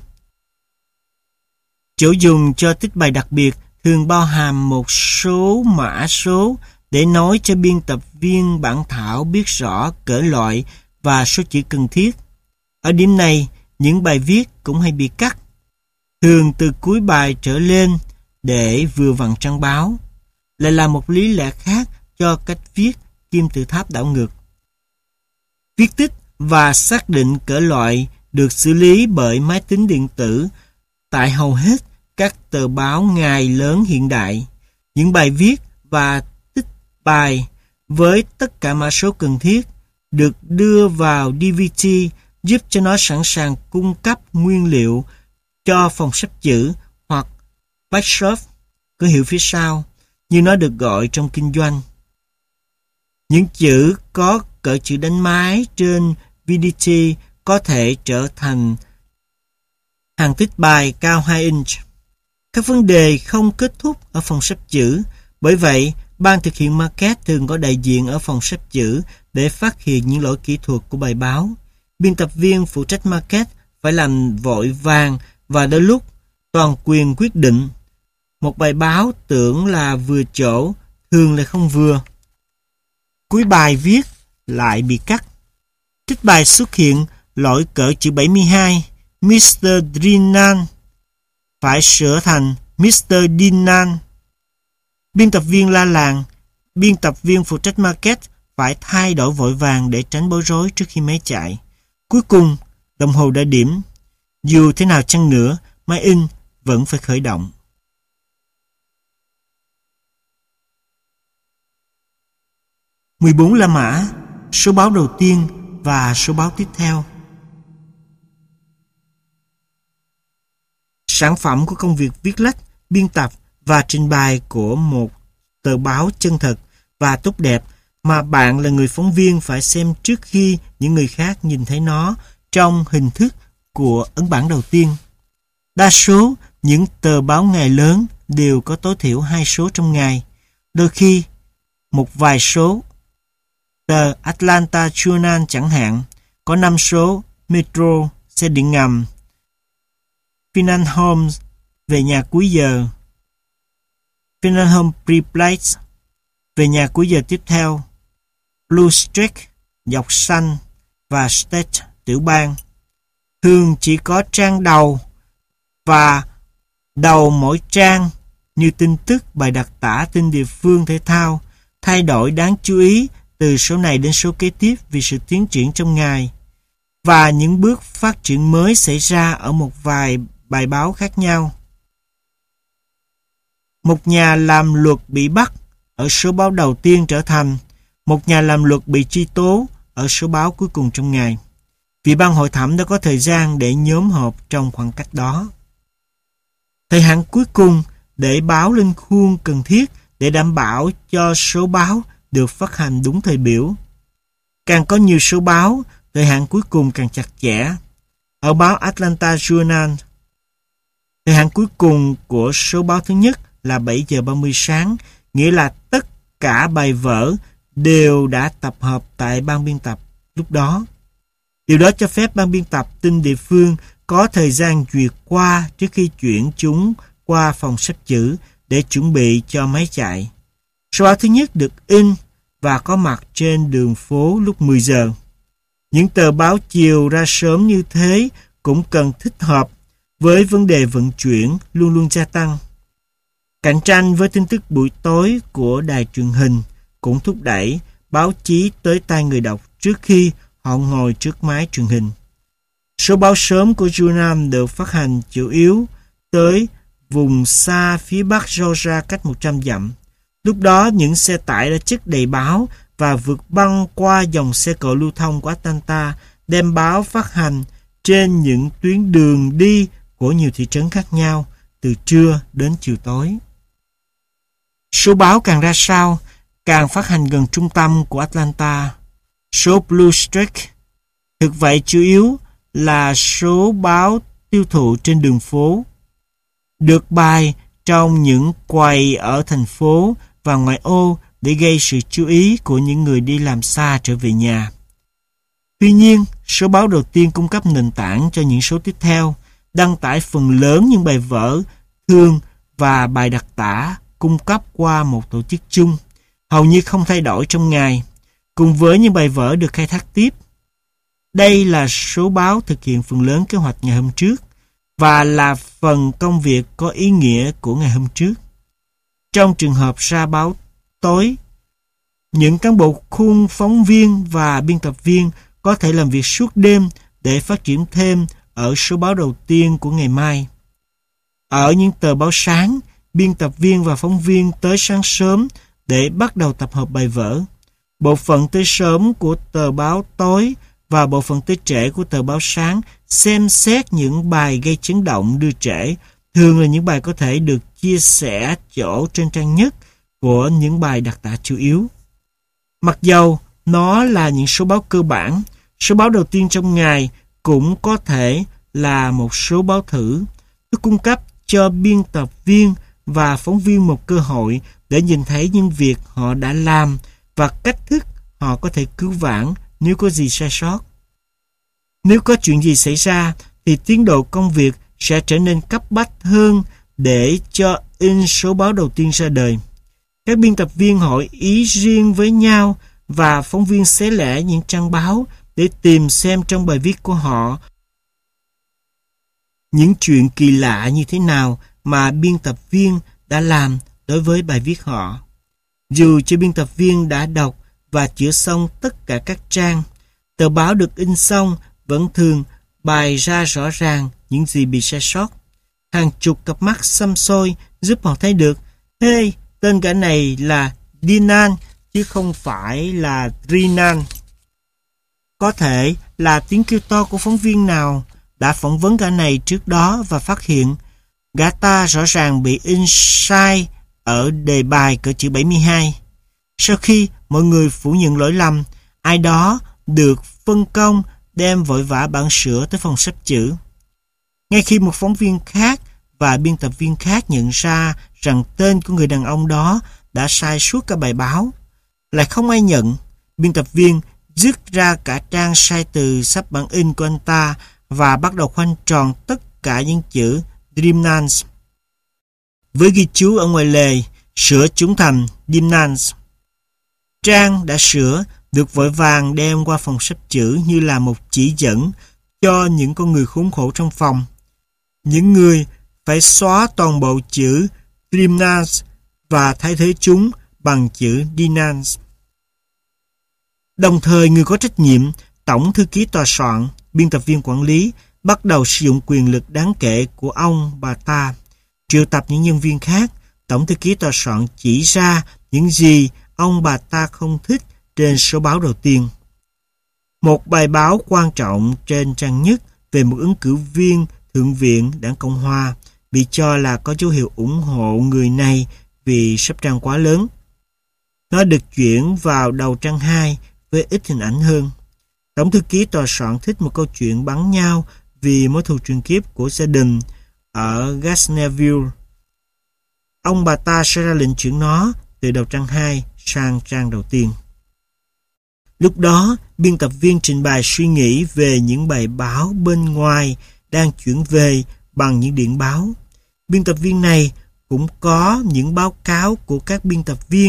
Chỗ dùng cho tích bài đặc biệt thường bao hàm một số mã số để nói cho biên tập viên bản thảo biết rõ cỡ loại và số chữ cần thiết. Ở điểm này, những bài viết cũng hay bị cắt, thường từ cuối bài trở lên để vừa vặn trang báo, lại là một lý lẽ khác cho cách viết kim tự tháp đảo ngược. Viết tích và xác định cỡ loại được xử lý bởi máy tính điện tử tại hầu hết các tờ báo ngày lớn hiện đại. Những bài viết và tích bài với tất cả mã số cần thiết được đưa vào DVD, giúp cho nó sẵn sàng cung cấp nguyên liệu cho phòng sắp chữ hoặc backshop, cửa hiệu phía sau, như nó được gọi trong kinh doanh. Những chữ có cỡ chữ đánh máy trên VDT có thể trở thành hàng tích bài cao 2 inch. Các vấn đề không kết thúc ở phòng sắp chữ, bởi vậy ban thực hiện market thường có đại diện ở phòng sắp chữ để phát hiện những lỗi kỹ thuật của bài báo. Biên tập viên phụ trách market phải làm vội vàng và đôi lúc toàn quyền quyết định. Một bài báo tưởng là vừa chỗ, thường là không vừa. Cuối bài viết lại bị cắt. Tích bài xuất hiện lỗi cỡ chữ 72, Mr. Drinan, phải sửa thành Mr. Dinan. Biên tập viên la làng, biên tập viên phụ trách market phải thay đổi vội vàng để tránh bối rối trước khi máy chạy. Cuối cùng, đồng hồ đã điểm. Dù thế nào chăng nữa, máy in vẫn phải khởi động. "14 La Mã", số báo đầu tiên và số báo tiếp theo. Sản phẩm của công việc viết lách, biên tập và trình bày của một tờ báo chân thật và tốt đẹp mà bạn là người phóng viên phải xem trước khi những người khác nhìn thấy nó trong hình thức của ấn bản đầu tiên. Đa số những tờ báo ngày lớn đều có tối thiểu 2 số trong ngày, đôi khi một vài số. Tờ Atlanta Journal chẳng hạn có 5 số: Metro, xe điện ngầm; Finance Homes, về nhà cuối giờ; Finance Home Preplace, về nhà cuối giờ tiếp theo; Blue Streak, dọc xanh; và State, tiểu bang. Thường chỉ có trang đầu và đầu mỗi trang như tin tức, bài đặc tả, tin địa phương, thể thao, thay đổi đáng chú ý từ số này đến số kế tiếp vì sự tiến triển trong ngày, và những bước phát triển mới xảy ra ở một vài bài báo khác nhau. Một nhà làm luật bị bắt ở số báo đầu tiên trở thành một nhà làm luật bị truy tố ở số báo cuối cùng trong ngày, vì ban hội thẩm đã có thời gian để nhóm họp trong khoảng cách đó. Thời hạn cuối cùng để báo lên khuôn cần thiết để đảm bảo cho số báo được phát hành đúng thời biểu. Càng có nhiều số báo, thời hạn cuối cùng càng chặt chẽ. Ở báo Atlanta Journal, thời hạn cuối cùng của số báo thứ nhất là 7 giờ 30 sáng, nghĩa là tất cả bài vở đều đã tập hợp tại ban biên tập lúc đó. Điều đó cho phép ban biên tập tin địa phương có thời gian duyệt qua trước khi chuyển chúng qua phòng sắp chữ để chuẩn bị cho máy chạy. Số báo thứ nhất được in và có mặt trên đường phố lúc 10 giờ. Những tờ báo chiều ra sớm như thế cũng cần thích hợp với vấn đề vận chuyển luôn luôn gia tăng. Cạnh tranh với tin tức buổi tối của đài truyền hình cũng thúc đẩy báo chí tới tay người đọc trước khi họ ngồi trước máy truyền hình. Số báo sớm của Yunnan được phát hành chủ yếu tới vùng xa phía bắc Georgia cách 100 dặm. Lúc đó những xe tải đã chất đầy báo và vượt băng qua dòng xe cộ lưu thông của Atlanta, đem báo phát hành trên những tuyến đường đi của nhiều thị trấn khác nhau từ trưa đến chiều tối. Số báo càng ra sau, càng phát hành gần trung tâm của Atlanta. Số Blue Streak thực vậy chủ yếu là số báo tiêu thụ trên đường phố, được bày trong những quầy ở thành phố và ngoại ô để gây sự chú ý của những người đi làm xa trở về nhà. Tuy nhiên, số báo đầu tiên cung cấp nền tảng cho những số tiếp theo, đăng tải phần lớn những bài vở, thương và bài đặc tả cung cấp qua một tổ chức chung, hầu như không thay đổi trong ngày, cùng với những bài vở được khai thác tiếp. Đây là số báo thực hiện phần lớn kế hoạch ngày hôm trước và là phần công việc có ý nghĩa của ngày hôm trước. Trong trường hợp ra báo tối, những cán bộ khung phóng viên và biên tập viên có thể làm việc suốt đêm để phát triển thêm ở số báo đầu tiên của ngày mai. Ở những tờ báo sáng, biên tập viên và phóng viên tới sáng sớm để bắt đầu tập hợp bài vở. Bộ phận tới sớm của tờ báo tối và bộ phận tới trễ của tờ báo sáng xem xét những bài gây chấn động đưa trễ, thường là những bài có thể được chia sẻ chỗ trên trang nhất của những bài đặc tả chủ yếu. Mặc dầu nó là những số báo cơ bản, số báo đầu tiên trong ngày cũng có thể là một số báo thử. Nó cung cấp cho biên tập viên và phóng viên một cơ hội để nhìn thấy những việc họ đã làm và cách thức họ có thể cứu vãn nếu có gì sai sót. Nếu có chuyện gì xảy ra thì tiến độ công việc sẽ trở nên cấp bách hơn để cho in số báo đầu tiên ra đời. Các biên tập viên hội ý riêng với nhau và phóng viên xé lẻ những trang báo để tìm xem trong bài viết của họ những chuyện kỳ lạ như thế nào mà biên tập viên đã làm đối với bài viết họ. Dù cho biên tập viên đã đọc và chữa xong tất cả các trang, tờ báo được in xong vẫn thường bày ra rõ ràng những gì bị sai sót. Hàng chục cặp mắt xăm xôi giúp họ thấy được, hey, tên gã này là Dinan chứ không phải là Rinan. Có thể là tiếng kêu to của phóng viên nào đã phỏng vấn gã này trước đó và phát hiện gã ta rõ ràng bị in sai ở đề bài cỡ chữ 72. Sau khi mọi người phủ nhận lỗi lầm, ai đó được phân công đem vội vã bản sửa tới phòng sắp chữ. Ngay khi một phóng viên khác và biên tập viên khác nhận ra rằng tên của người đàn ông đó đã sai suốt cả bài báo, lại không ai nhận, biên tập viên dứt ra cả trang sai từ sắp bản in của anh ta và bắt đầu khoanh tròn tất cả những chữ Dreamlands với ghi chú ở ngoài lề, sửa chúng thành Dreamlands. Trang đã sửa được vội vàng đem qua phòng sắp chữ như là một chỉ dẫn cho những con người khốn khổ trong phòng. Những người phải xóa toàn bộ chữ Dreamlands và thay thế chúng bằng chữ Dinans. Đồng thời, người có trách nhiệm, tổng thư ký tòa soạn, biên tập viên quản lý, bắt đầu sử dụng quyền lực đáng kể của ông bà ta, triệu tập những nhân viên khác. Tổng thư ký tòa soạn chỉ ra những gì ông bà ta không thích trên số báo đầu tiên. Một bài báo quan trọng trên trang nhất về một ứng cử viên thượng viện đảng Cộng Hòa bị cho là có dấu hiệu ủng hộ người này vì sắp trang quá lớn. Nó được chuyển vào đầu trang 2 với ít hình ảnh hơn. Tổng thư ký tòa soạn thích một câu chuyện bắn nhau vì mối thù truyền kiếp của gia đình ở Gasnerville. Ông bà ta sẽ ra lệnh chuyển nó từ đầu trang 2 sang trang đầu tiên. Lúc đó, biên tập viên trình bày suy nghĩ về những bài báo bên ngoài đang chuyển về bằng những điện báo. Biên tập viên này cũng có những báo cáo của các biên tập viên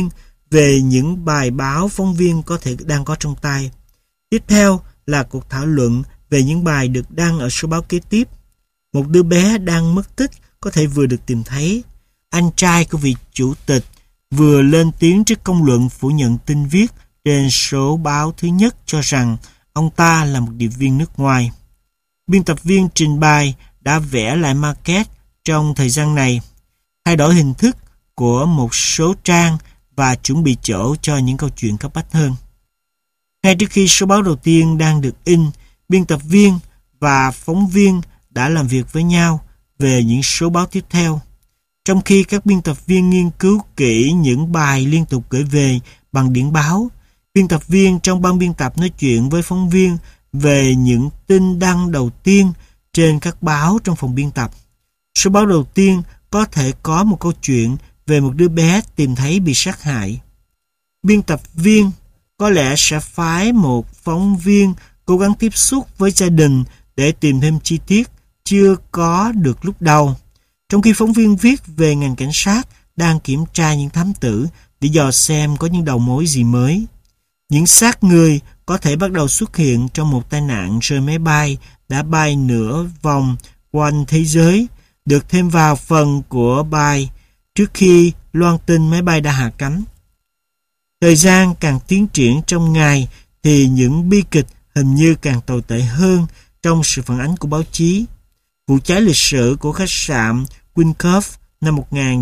về những bài báo phóng viên có thể đang có trong tay. Tiếp theo là cuộc thảo luận về những bài được đăng ở số báo kế tiếp. Một đứa bé đang mất tích có thể vừa được tìm thấy. Anh trai của vị chủ tịch vừa lên tiếng trước công luận phủ nhận tin viết trên số báo thứ nhất cho rằng ông ta là một điệp viên nước ngoài. Biên tập viên trình bày đã vẽ lại maquette trong thời gian này, thay đổi hình thức của một số trang và chuẩn bị chỗ cho những câu chuyện cấp bách hơn. Ngay trước khi số báo đầu tiên đang được in, biên tập viên và phóng viên đã làm việc với nhau về những số báo tiếp theo. Trong khi các biên tập viên nghiên cứu kỹ những bài liên tục gửi về bằng điển báo, biên tập viên trong ban biên tập nói chuyện với phóng viên về những tin đăng đầu tiên trên các báo trong phòng biên tập. Số báo đầu tiên có thể có một câu chuyện về một đứa bé tìm thấy bị sát hại. Biên tập viên có lẽ sẽ phái một phóng viên cố gắng tiếp xúc với gia đình để tìm thêm chi tiết chưa có được lúc đầu, trong khi phóng viên viết về ngành cảnh sát đang kiểm tra những thám tử để dò xem có những đầu mối gì mới. Những xác người có thể bắt đầu xuất hiện trong một tai nạn rơi máy bay đã bay nửa vòng quanh thế giới, được thêm vào phần của bài trước khi loan tin máy bay đã hạ cánh. Thời gian càng tiến triển trong ngày thì những bi kịch hình như càng tồi tệ hơn trong sự phản ánh của báo chí. Vụ cháy lịch sử của khách sạn Wincoff năm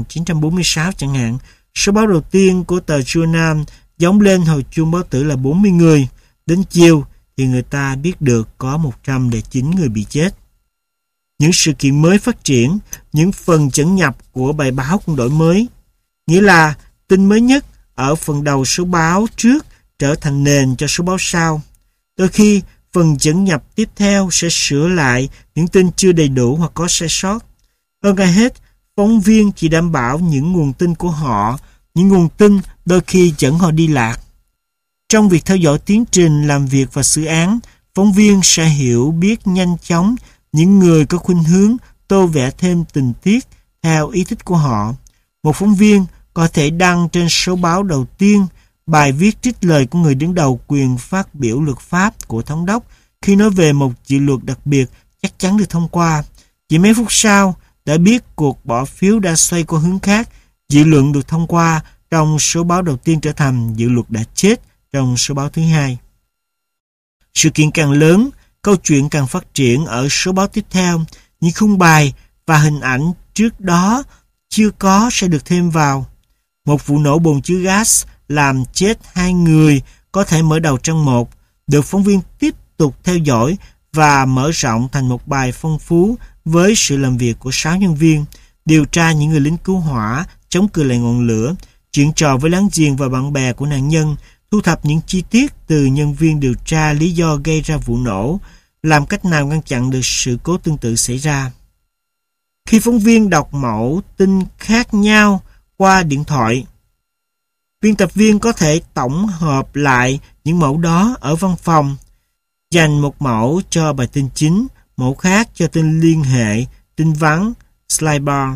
1946 chẳng hạn, số báo đầu tiên của tờ Journal gióng lên hồi chuông báo tử là 40 người. Đến chiều thì người ta biết được có 109 người bị chết. Những sự kiện mới phát triển, những phần dẫn nhập của bài báo cũng đổi mới. Nghĩa là tin mới nhất ở phần đầu số báo trước trở thành nền cho số báo sau. Đôi khi, phần dẫn nhập tiếp theo sẽ sửa lại những tin chưa đầy đủ hoặc có sai sót. Hơn ai hết, phóng viên chỉ đảm bảo những nguồn tin của họ, những nguồn tin đôi khi dẫn họ đi lạc. Trong việc theo dõi tiến trình làm việc và xử án, phóng viên sẽ hiểu biết nhanh chóng những người có khuynh hướng tô vẽ thêm tình tiết theo ý thích của họ. Một phóng viên có thể đăng trên số báo đầu tiên bài viết trích lời của người đứng đầu quyền phát biểu luật pháp của thống đốc khi nói về một dự luật đặc biệt chắc chắn được thông qua. Chỉ mấy phút sau, đã biết cuộc bỏ phiếu đã xoay qua hướng khác, dự luận được thông qua trong số báo đầu tiên trở thành dự luật đã chết trong số báo thứ hai. Sự kiện càng lớn, câu chuyện càng phát triển ở số báo tiếp theo, những khung bài và hình ảnh trước đó chưa có sẽ được thêm vào. Một vụ nổ bồn chứa gas làm chết 2 người có thể mở đầu trang 1, được phóng viên tiếp tục theo dõi và mở rộng thành một bài phong phú với sự làm việc của 6 nhân viên, điều tra những người lính cứu hỏa, chống cự lại ngọn lửa, chuyện trò với láng giềng và bạn bè của nạn nhân, thu thập những chi tiết từ nhân viên điều tra lý do gây ra vụ nổ, làm cách nào ngăn chặn được sự cố tương tự xảy ra. Khi phóng viên đọc mẫu tin khác nhau qua điện thoại, biên tập viên có thể tổng hợp lại những mẫu đó ở văn phòng, dành một mẫu cho bài tin chính, mẫu khác cho tin liên hệ, tin vắn, slide bar,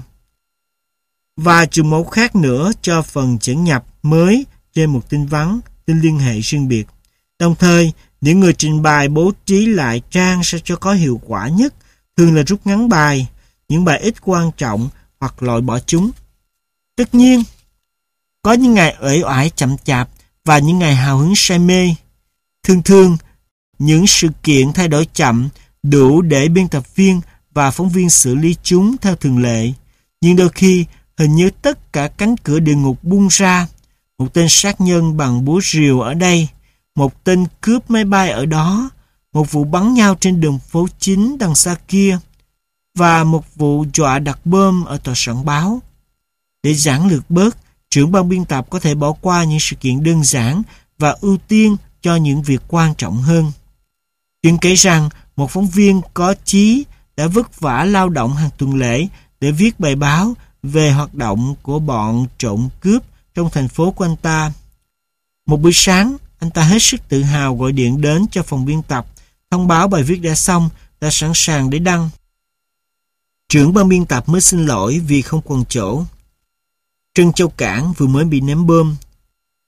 và chùm mẫu khác nữa cho phần dẫn nhập mới trên một tin vắn, tin liên hệ riêng biệt. Đồng thời, những người trình bày bố trí lại trang sao cho có hiệu quả nhất, thường là rút ngắn bài, những bài ít quan trọng hoặc loại bỏ chúng. Tất nhiên, có những ngày uể oải chậm chạp và những ngày hào hứng say mê. Thường thường, những sự kiện thay đổi chậm đủ để biên tập viên và phóng viên xử lý chúng theo thường lệ. Nhưng đôi khi, hình như tất cả cánh cửa địa ngục bung ra. Một tên sát nhân bằng búa rìu ở đây, một tên cướp máy bay ở đó, một vụ bắn nhau trên đường phố chính đằng xa kia, và một vụ dọa đặt bom ở tòa soạn báo. Để giản lược bớt, trưởng ban biên tập có thể bỏ qua những sự kiện đơn giản và ưu tiên cho những việc quan trọng hơn. Chuyện kể rằng một phóng viên có chí đã vất vả lao động hàng tuần lễ để viết bài báo về hoạt động của bọn trộm cướp trong thành phố của anh ta. Một buổi sáng, anh ta hết sức tự hào gọi điện đến cho phòng biên tập, thông báo bài viết đã xong, đã sẵn sàng để đăng. Trưởng ban biên tập mới xin lỗi vì không còn chỗ. Trân Châu Cảng vừa mới bị ném bom.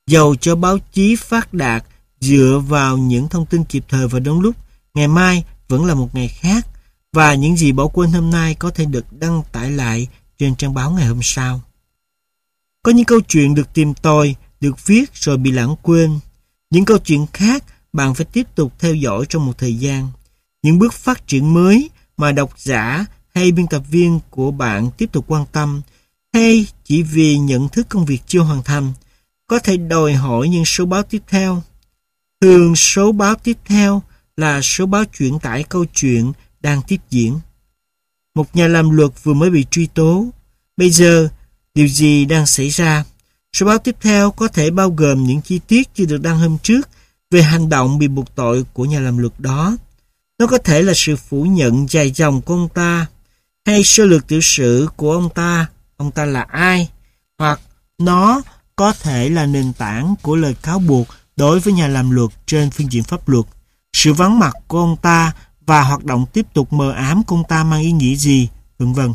Dầu cho báo chí phát đạt dựa vào những thông tin kịp thời và đúng lúc, ngày mai vẫn là một ngày khác, và những gì bỏ quên hôm nay có thể được đăng tải lại trên trang báo ngày hôm sau. Có những câu chuyện được tìm tòi, được viết rồi bị lãng quên. Những câu chuyện khác bạn phải tiếp tục theo dõi trong một thời gian. Những bước phát triển mới mà độc giả hay biên tập viên của bạn tiếp tục quan tâm, hay chỉ vì nhận thức công việc chưa hoàn thành, có thể đòi hỏi những số báo tiếp theo. Thường số báo tiếp theo là số báo chuyển tải câu chuyện đang tiếp diễn. Một nhà làm luật vừa mới bị truy tố. Bây giờ, điều gì đang xảy ra? Số báo tiếp theo có thể bao gồm những chi tiết chưa được đăng hôm trước về hành động bị buộc tội của nhà làm luật đó. Nó có thể là sự phủ nhận dài dòng của ông ta, hay sơ lược tiểu sử của ông ta là ai, hoặc nó có thể là nền tảng của lời cáo buộc đối với nhà làm luật trên phương diện pháp luật, sự vắng mặt của ông ta và hoạt động tiếp tục mờ ám của ông ta mang ý nghĩa gì, vân vân.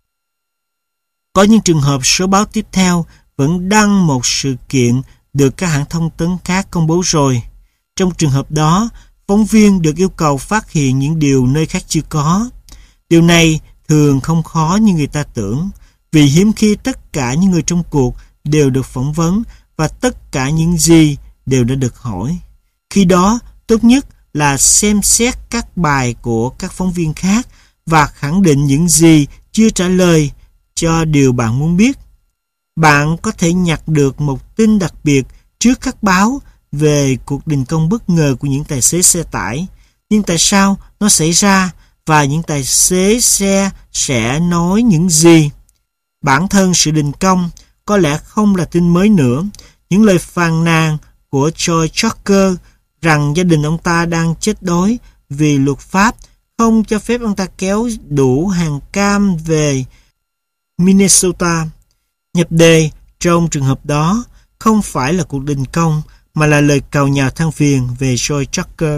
Có những trường hợp số báo tiếp theo vẫn đăng một sự kiện được các hãng thông tấn khác công bố rồi. Trong trường hợp đó, phóng viên được yêu cầu phát hiện những điều nơi khác chưa có. Điều này thường không khó như người ta tưởng, vì hiếm khi tất cả những người trong cuộc đều được phỏng vấn và tất cả những gì đều đã được hỏi. Khi đó, tốt nhất là xem xét các bài của các phóng viên khác và khẳng định những gì chưa trả lời cho điều bạn muốn biết. Bạn có thể nhặt được một tin đặc biệt trước các báo về cuộc đình công bất ngờ của những tài xế xe tải. Nhưng tại sao nó xảy ra và những tài xế xe sẽ nói những gì? Bản thân sự đình công có lẽ không là tin mới nữa. Những lời phàn nàn của Joe Cocker rằng gia đình ông ta đang chết đói vì luật pháp không cho phép ông ta kéo đủ hàng cam về Minnesota. Nhập đề trong trường hợp đó không phải là cuộc đình công mà là lời càu nhàu than phiền về Joe Cocker.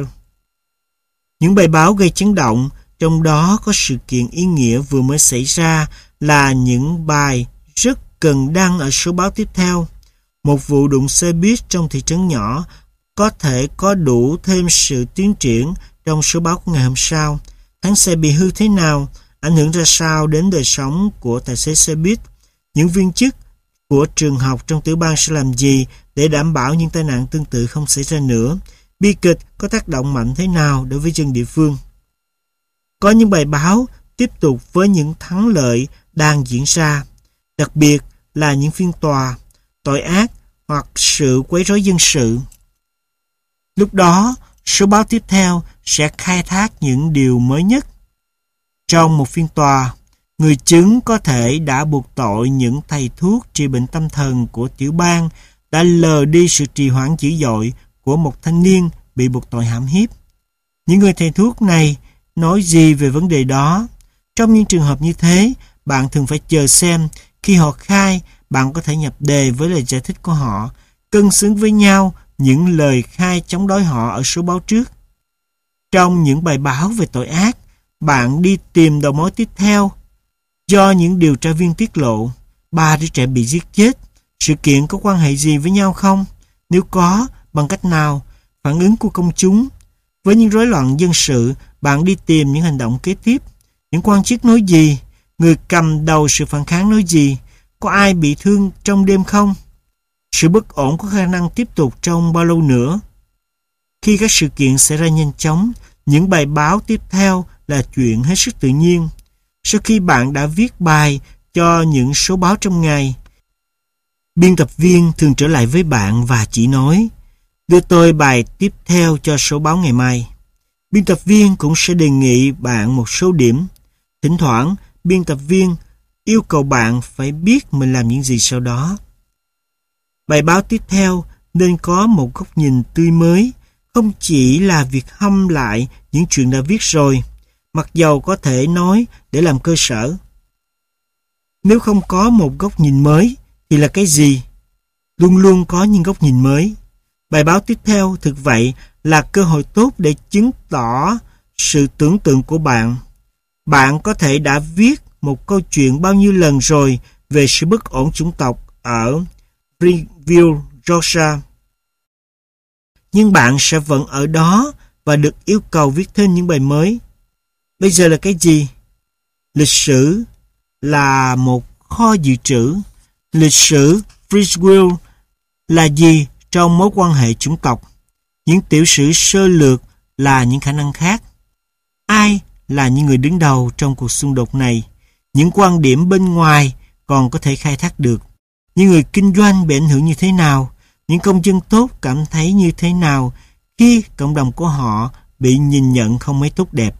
Những bài báo gây chấn động, trong đó có sự kiện ý nghĩa vừa mới xảy ra, là những bài rất cần đăng ở số báo tiếp theo. Một vụ đụng xe buýt trong thị trấn nhỏ có thể có đủ thêm sự tiến triển trong số báo của ngày hôm sau. Thắng xe bị hư thế nào, ảnh hưởng ra sao đến đời sống của tài xế xe buýt. Những viên chức của trường học trong tiểu bang sẽ làm gì để đảm bảo những tai nạn tương tự không xảy ra nữa. Bi kịch có tác động mạnh thế nào đối với dân địa phương. Có những bài báo tiếp tục với những thắng lợi đang diễn ra, đặc biệt là những phiên tòa, tội ác hoặc sự quấy rối dân sự. Lúc đó, số báo tiếp theo sẽ khai thác những điều mới nhất. Trong một phiên tòa, người chứng có thể đã buộc tội những thầy thuốc trị bệnh tâm thần của tiểu bang đã lờ đi sự trì hoãn dữ dội của một thanh niên bị buộc tội hãm hiếp. Những người thầy thuốc này nói gì về vấn đề đó? Trong những trường hợp như thế, bạn thường phải chờ xem. Khi họ khai, bạn có thể nhập đề với lời giải thích của họ, cân xứng với nhau những lời khai chống đối họ ở số báo trước. Trong những bài báo về tội ác, bạn đi tìm đầu mối tiếp theo. Do những điều tra viên tiết lộ, 3 đứa trẻ bị giết chết. Sự kiện có quan hệ gì với nhau không? Nếu có, bằng cách nào? Phản ứng của công chúng. Với những rối loạn dân sự, bạn đi tìm những hành động kế tiếp. Những quan chức nói gì? Người cầm đầu sự phản kháng nói gì? Có ai bị thương trong đêm không? Sự bất ổn có khả năng tiếp tục trong bao lâu nữa? Khi các sự kiện xảy ra nhanh chóng, những bài báo tiếp theo là chuyện hết sức tự nhiên. Sau khi bạn đã viết bài cho những số báo trong ngày, biên tập viên thường trở lại với bạn và chỉ nói: đưa tôi bài tiếp theo cho số báo ngày mai. Biên tập viên cũng sẽ đề nghị bạn một số điểm. Thỉnh thoảng, biên tập viên yêu cầu bạn phải biết mình làm những gì sau đó. Bài báo tiếp theo nên có một góc nhìn tươi mới, không chỉ là việc hâm lại những chuyện đã viết rồi, mặc dầu có thể nói để làm cơ sở. Nếu không có một góc nhìn mới, thì là cái gì? Luôn luôn có những góc nhìn mới. Bài báo tiếp theo thực vậy là cơ hội tốt để chứng tỏ sự tưởng tượng của bạn. Bạn có thể đã viết một câu chuyện bao nhiêu lần rồi về sự bất ổn chủng tộc ở Greenville, Georgia. Nhưng bạn sẽ vẫn ở đó và được yêu cầu viết thêm những bài mới. Bây giờ là cái gì? Lịch sử là một kho dự trữ. Lịch sử free will là gì trong mối quan hệ chủng tộc? Những tiểu sử sơ lược là những khả năng khác. Ai là những người đứng đầu trong cuộc xung đột này? Những quan điểm bên ngoài còn có thể khai thác được. Những người kinh doanh bị ảnh hưởng như thế nào? Những công dân tốt cảm thấy như thế nào khi cộng đồng của họ bị nhìn nhận không mấy tốt đẹp?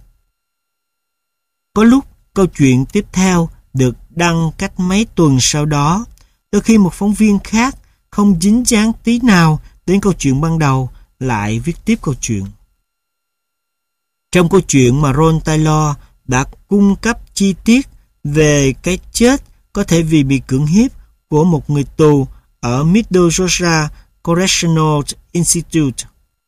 Có lúc câu chuyện tiếp theo được đăng cách mấy tuần sau đó, đôi khi một phóng viên khác không dính dáng tí nào đến câu chuyện ban đầu lại viết tiếp câu chuyện. Trong câu chuyện mà Ron Taylor đã cung cấp chi tiết về cái chết có thể vì bị cưỡng hiếp của một người tù ở Middle Georgia Correctional Institute,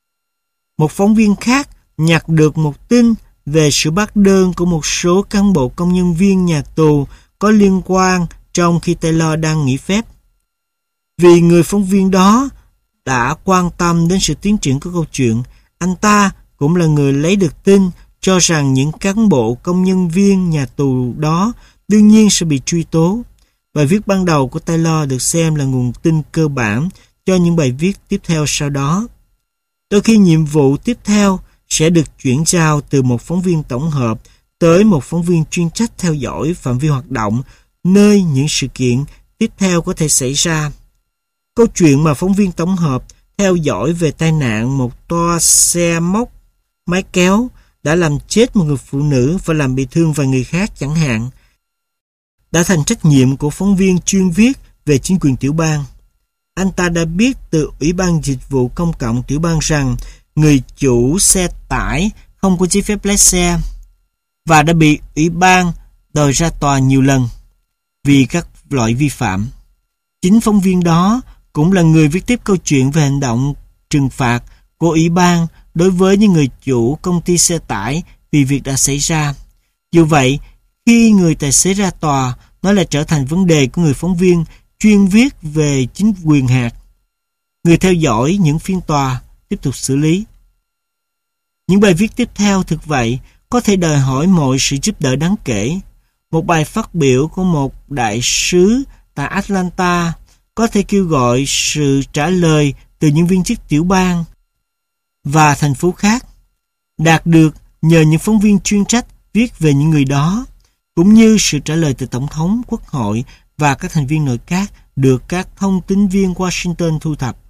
một phóng viên khác nhặt được một tin về sự bác đơn của một số cán bộ công nhân viên nhà tù có liên quan trong khi Taylor đang nghỉ phép. Vì người phóng viên đó đã quan tâm đến sự tiến triển của câu chuyện, anh ta cũng là người lấy được tin cho rằng những cán bộ công nhân viên nhà tù đó đương nhiên sẽ bị truy tố. Bài viết ban đầu của Taylor được xem là nguồn tin cơ bản cho những bài viết tiếp theo sau đó. Đôi khi nhiệm vụ tiếp theo sẽ được chuyển giao từ một phóng viên tổng hợp tới một phóng viên chuyên trách theo dõi phạm vi hoạt động nơi những sự kiện tiếp theo có thể xảy ra. Câu chuyện mà phóng viên tổng hợp theo dõi về tai nạn một toa xe móc máy kéo đã làm chết một người phụ nữ và làm bị thương vài người khác chẳng hạn, đã thành trách nhiệm của phóng viên chuyên viết về chính quyền tiểu bang. Anh ta đã biết từ Ủy ban Dịch vụ Công cộng tiểu bang rằng người chủ xe tải không có giấy phép lái xe và đã bị Ủy ban đòi ra tòa nhiều lần vì các loại vi phạm. Chính phóng viên đó cũng là người viết tiếp câu chuyện về hành động trừng phạt của Ủy ban đối với những người chủ công ty xe tải vì việc đã xảy ra. Dù vậy, khi người tài xế ra tòa, nó lại trở thành vấn đề của người phóng viên chuyên viết về chính quyền hạt. Người theo dõi những phiên tòa tiếp tục xử lý. Những bài viết tiếp theo thực vậy có thể đòi hỏi mọi sự giúp đỡ đáng kể. Một bài phát biểu của một đại sứ tại Atlanta có thể kêu gọi sự trả lời từ những viên chức tiểu bang và thành phố khác, đạt được nhờ những phóng viên chuyên trách viết về những người đó, cũng như sự trả lời từ Tổng thống, Quốc hội và các thành viên nội các được các thông tín viên Washington thu thập.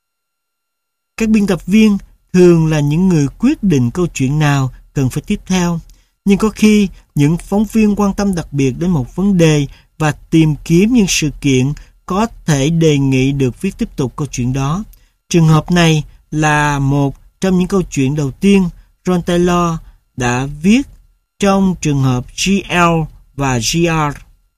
Các biên tập viên thường là những người quyết định câu chuyện nào cần phải tiếp theo, nhưng có khi những phóng viên quan tâm đặc biệt đến một vấn đề và tìm kiếm những sự kiện có thể đề nghị được viết tiếp tục câu chuyện đó. Trường hợp này là một trong những câu chuyện đầu tiên Ron Taylor đã viết trong trường hợp GL và GR.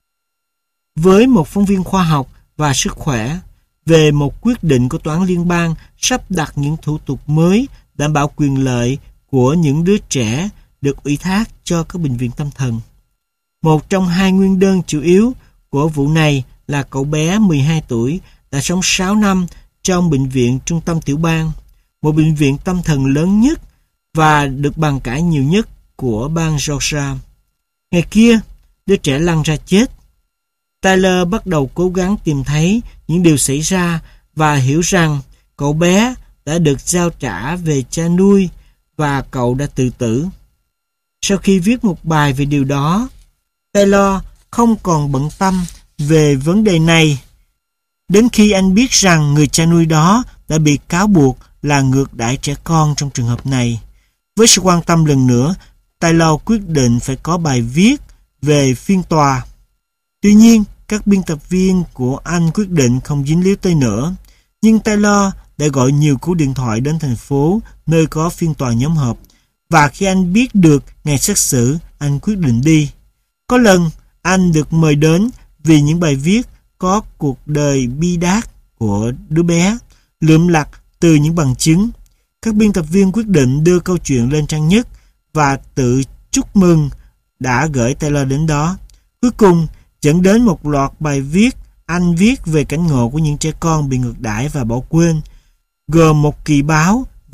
Với một phóng viên khoa học và sức khỏe về một quyết định của Tòa án Liên bang sắp đặt những thủ tục mới đảm bảo quyền lợi của những đứa trẻ được ủy thác cho các bệnh viện tâm thần. Một trong hai nguyên đơn chủ yếu của vụ này là cậu bé 12 tuổi đã sống 6 năm trong bệnh viện trung tâm tiểu bang, một bệnh viện tâm thần lớn nhất và được bàn cãi nhiều nhất của bang Georgia. Ngày kia, đứa trẻ lăn ra chết. Taylor bắt đầu cố gắng tìm thấy những điều xảy ra và hiểu rằng cậu bé đã được giao trả về cha nuôi và cậu đã tự tử. Sau khi viết một bài về điều đó, Taylor không còn bận tâm về vấn đề này đến khi anh biết rằng người cha nuôi đó đã bị cáo buộc là ngược đãi trẻ con trong trường hợp này. Với sự quan tâm lần nữa, Taylor quyết định phải có bài viết về phiên tòa. Tuy nhiên, các biên tập viên của anh quyết định không dính líu tới nữa. Nhưng Taylor đã gọi nhiều cú điện thoại đến thành phố nơi có phiên tòa nhóm họp. Và khi anh biết được ngày xét xử, anh quyết định đi. Có lần, anh được mời đến vì những bài viết có cuộc đời bi đát của đứa bé, lượm lặt từ những bằng chứng. Các biên tập viên quyết định đưa câu chuyện lên trang nhất và tự chúc mừng đã gửi Taylor đến đó. Cuối cùng, dẫn đến một loạt bài viết anh viết về cảnh ngộ của những trẻ con bị ngược đãi và bỏ quên, gồm một kỳ báo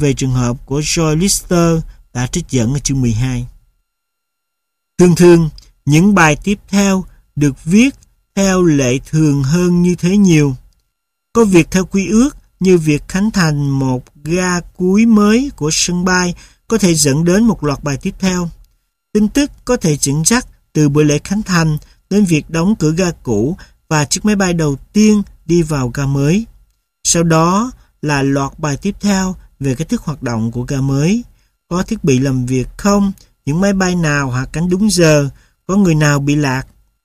về trường hợp của Joy Lister đã trích dẫn ở chương 12. Thường thường, những bài tiếp theo được viết theo lệ thường hơn như thế nhiều. Có việc theo quy ước như việc khánh thành một ga cuối mới của sân bay có thể dẫn đến một loạt bài tiếp theo. Tin tức có thể dẫn dắt từ buổi lễ khánh thành đến việc đóng cửa ga cũ và chiếc máy bay đầu tiên đi vào ga mới. Sau đó là loạt bài tiếp theo về cách thức hoạt động của ga mới. Có thiết bị làm việc không? Những máy bay nào hạ cánh đúng giờ? Có người nào bị lạc?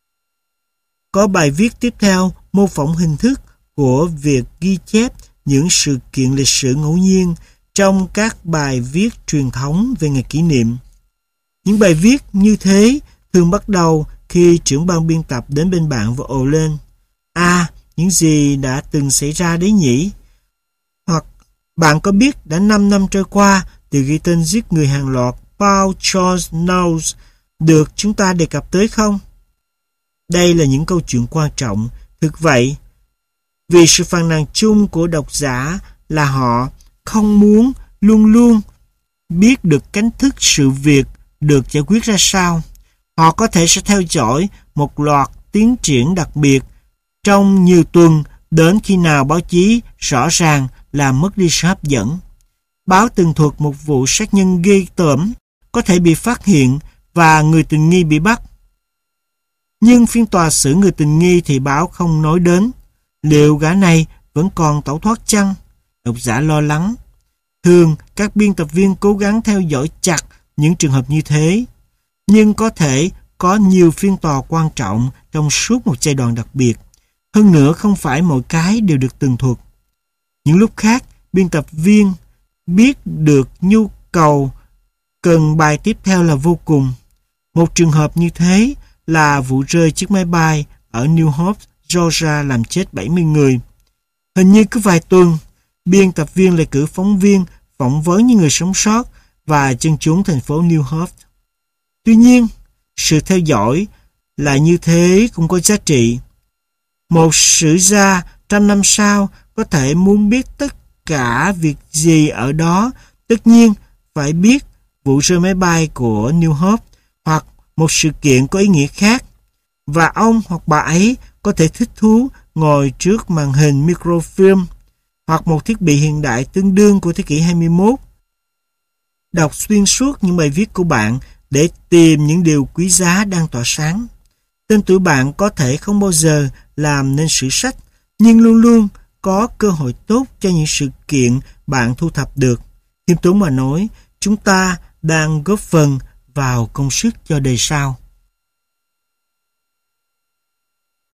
Có bài viết tiếp theo mô phỏng hình thức của việc ghi chép những sự kiện lịch sử ngẫu nhiên trong các bài viết truyền thống về ngày kỷ niệm. Những bài viết như thế thường bắt đầu khi trưởng ban biên tập đến bên bạn và ồ lên: những gì đã từng xảy ra đấy nhỉ? Hoặc bạn có biết đã 5 năm trôi qua từ ghi tên giết người hàng loạt Paul Charles Knowles được chúng ta đề cập tới không? Đây là những câu chuyện quan trọng, thực vậy, vì sự phàn nàn chung của độc giả là họ không muốn luôn luôn biết được cách thức sự việc được giải quyết ra sao. Họ có thể sẽ theo dõi một loạt tiến triển đặc biệt trong nhiều tuần đến khi nào báo chí rõ ràng làm mất đi sự hấp dẫn. Báo tường thuật một vụ sát nhân ghê tởm có thể bị phát hiện và người tình nghi bị bắt. Nhưng phiên tòa xử người tình nghi thì báo không nói đến. Liệu gã này vẫn còn tẩu thoát chăng? Độc giả lo lắng. Thường, các biên tập viên cố gắng theo dõi chặt những trường hợp như thế. Nhưng có thể có nhiều phiên tòa quan trọng trong suốt một giai đoạn đặc biệt. Hơn nữa, không phải mọi cái đều được tường thuật. Những lúc khác, biên tập viên biết được nhu cầu cần bài tiếp theo là vô cùng. Một trường hợp như thế là vụ rơi chiếc máy bay ở New Hope, Georgia làm chết 70 người. Hình như cứ vài tuần, biên tập viên lại cử phóng viên phỏng vấn những người sống sót và dân chúng thành phố New Hope. Tuy nhiên, sự theo dõi là như thế cũng có giá trị. Một sử gia 100 năm sau có thể muốn biết tất cả việc gì ở đó, tất nhiên phải biết vụ rơi máy bay của New Hope hoặc một sự kiện có ý nghĩa khác, và ông hoặc bà ấy có thể thích thú ngồi trước màn hình microfilm hoặc một thiết bị hiện đại tương đương của thế kỷ 21. Đọc xuyên suốt những bài viết của bạn để tìm những điều quý giá đang tỏa sáng. Tên tuổi bạn có thể không bao giờ làm nên sử sách, nhưng luôn luôn có cơ hội tốt cho những sự kiện bạn thu thập được. Khiêm tốn mà nói, chúng ta đang góp phần vào công sức cho đời sau.